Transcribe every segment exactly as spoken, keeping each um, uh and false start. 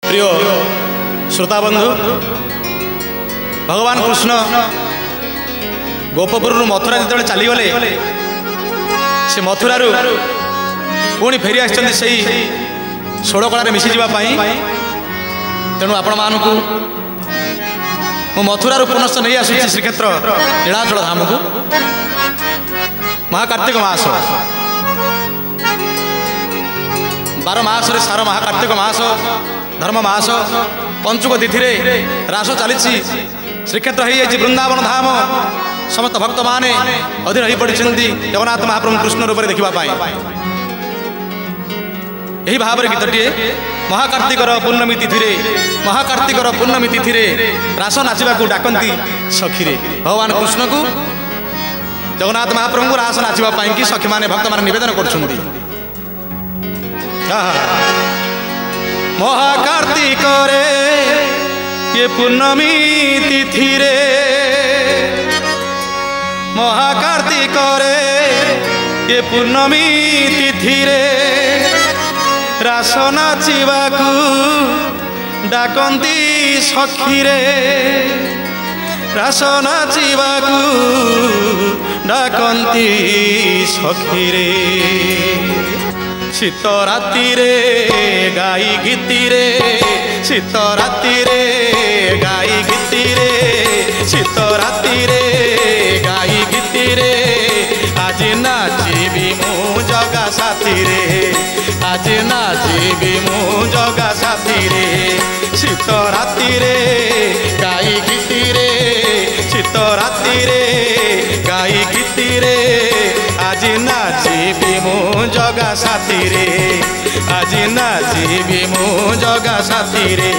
प्रिय श्रोता बंधु, भगवान कृष्ण गोपपुर मथुरा जो चलीगले से मथुरा पुणी फेरी आसी षोड़ कलार मिसी जावाई। तेणु आपण मानू मथुरा पुनश्च नहीं आसूँ श्रीक्षेत्र नीलाचल धाम को। महाकार्तिक मास बार मास सार महाकार्तिक मास धर्म मास पंचुक तिथि रास चली श्रीक्षेत्र हो जाए वृंदावन धाम। समस्त भक्त माने अधीर हो पड़ी जगन्नाथ महाप्रभु कृष्ण रूप से देखा यही भाव में गीतटे महाकार्तिकर पूर्णमी तिथि महाकार्तिकर पूर्णमी तिथि रास नाचवा डाकती सखी भगवान कृष्ण को जगन्नाथ महाप्रभु को रास नाचवाई कि सखी माने भक्त माने निवेदन कर महाकार्तिक ये पूर्णमी तिथि रे महाकार्तिक ये पूर्णमी तिथि रे रास नाचवाकू डाकती सखी रे रास नाचवाकू डाकती सखी रे। शीत राति रे गाई गीति रे शीत राति रे गाई गीति रे शीत राति रे गाई गीति रे आज नाचीबी मु जगा साथी रे आज नाचीबी मु जगा साथी रे। शीत राति रे गाई गीति रे शीत राति रे गाई गीति रे आज नाचीबी मु जगा साथी रे आज नाचीबी मु जगा साथी रे।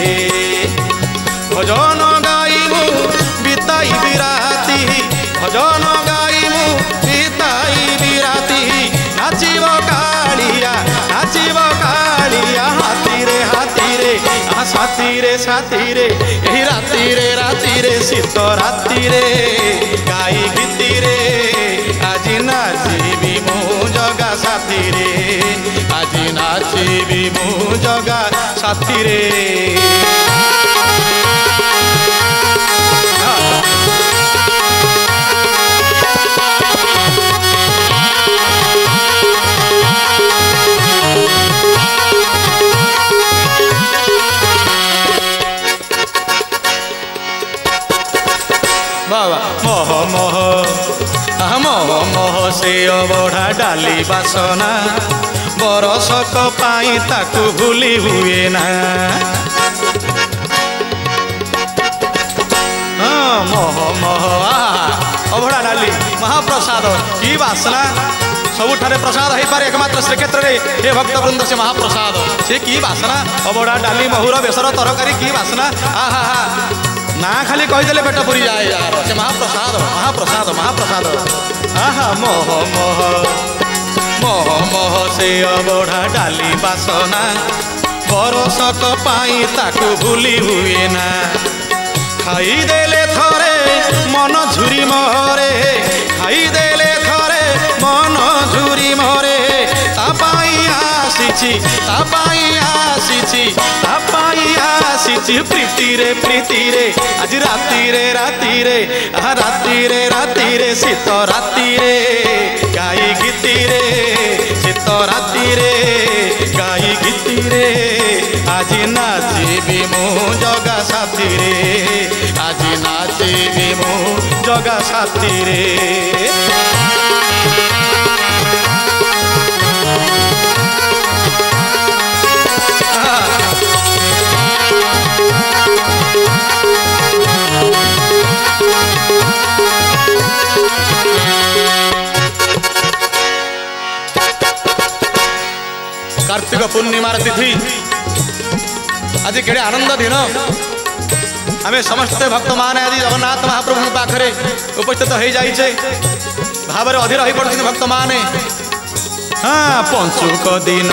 भजन गाइबू बिताई बिराती भजन गाइबू बिताई बिराती नाचिब कालिया नाचिब कालिया हाथी रे हाथी रे आ साथी रे साथी रे यही राति रे राति रे शीत राति रे गाई गीति रे आज नाचीबी मु जगा साथी रे आज नाचीबी मु जगा साथी रे। मोह मोह मोह मोह से अबढ़ा डाली बासना बरसक पाई ताकू भूली हुए ना। हाँ मोह मोह अबढ़ा डाली महाप्रसाद की बासना सबुठारे प्रसाद हो पारे एकमात्र श्रीक्षेत्र में हे भक्त वृंद से महाप्रसाद से की बासना अबढ़ा डाली महुर बेसर तरकारी की बासना आहा हा ना खाली कहीदेले पेट पुरी जाए यार से महाप्रसाद महाप्रसाद महाप्रसाद आहा मोह मोह मोह मोह से अबढ़ा डाली बासना बरसक पाई ताकू भूली हुए ना। खाईदेले थरे मन झुरी मोहरे खाईदेले थरे मन झुरी मोहरे तापाई आसीची तापाई आसीची तापाई आसीची प्रीति रे प्रीति रे आज राति रे राति रे आ राति रे राति रे शीत राति रे गाई गीति रे शीत राति रे गाई गीति रे आज नाचीबी मु जगा साथी रे आज नाचीबी मु जगा साथी रे। कार्तिक पूर्णिमार तिथि आज केड़े आनंद दिन आम समस्त भक्त माने आज जगन्नाथ महाप्रभु पाखरे उपस्थित हो जाइए भाव में अधीर हो पड़ते भक्त माने। हाँ पंचुक दिन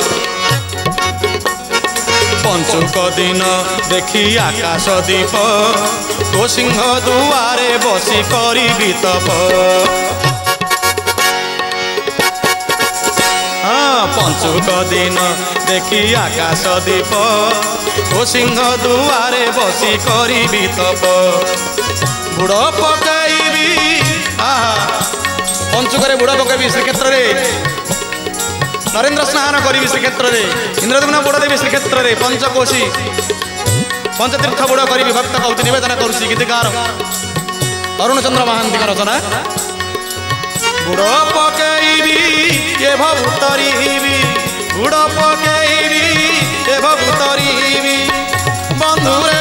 पंचुक दिन देखी आकाश दीप तो सिंह दुआरे बसी करी तप। पंचुक दिन देखी आकाश दीप ओ सिंह दुआरे बसी करी तप बुड़ पकईबी पंचुक बुड़ पकईबी श्रीक्षेत्र नरेन्द्र स्नान करी श्रीक्षेत्र इंद्रद्युम्न बुड़ देवी श्रीक्षेत्र पंचकोशी पंचतीर्थ बुड़ करी भक्त कौति निवेदन करुसी गीतिकार अरुण चंद्र महांती रचना बुड़ पकईबी ये भवुतरीबी बुड़ पकईबी ये भवुतरीबी बंधुरे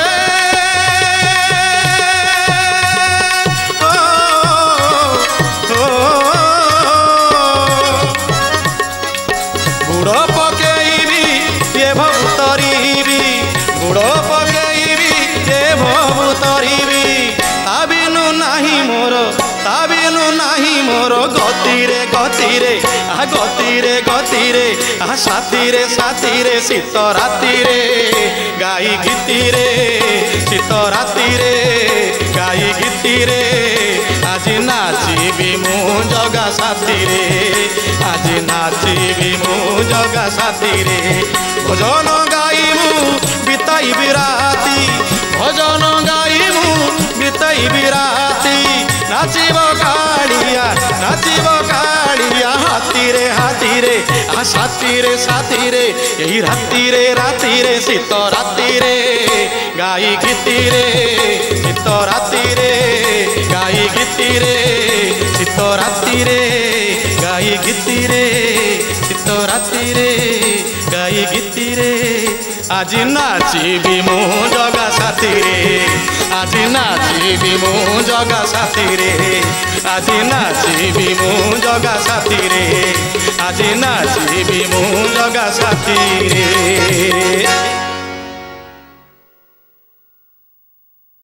बुड़ पकईबी ये भवुतरीबी बुड़ पकईबी ये भवुतरीबी ताबिनु नाही मोर ताबिनु नाही मोर गतिरे गतिरे आ गतिरे गतिरे आ साथीरे साथीरे शीत रातिरे गाई गीतिरे शीत रातिरे गाई गीतिरे आज नाचिबी मु जगा साथीरे आज नाचिबी मु जगा साथीरे भजन गाइमु बिताइबी राति भजन गाइमु बिताइबी राति नाचिब कालिया नाचिब कालिया हाथीरे हाथीरे आ साथीरे साथीरे यही रातिरे रातिरे शीत रातिरे गाई गीतिरे शीत रातिरे गाई गीतिरे शीत रातिरे गाई गीतिरे शीत रातिरे गाई गीतिरे आज नाचिबी मु जगा साथीरे आज नाचिबी मु जगा साथीरे आज नाचिबी मु जगा साथीरे आज नाचिबी मु जगा साथीरे।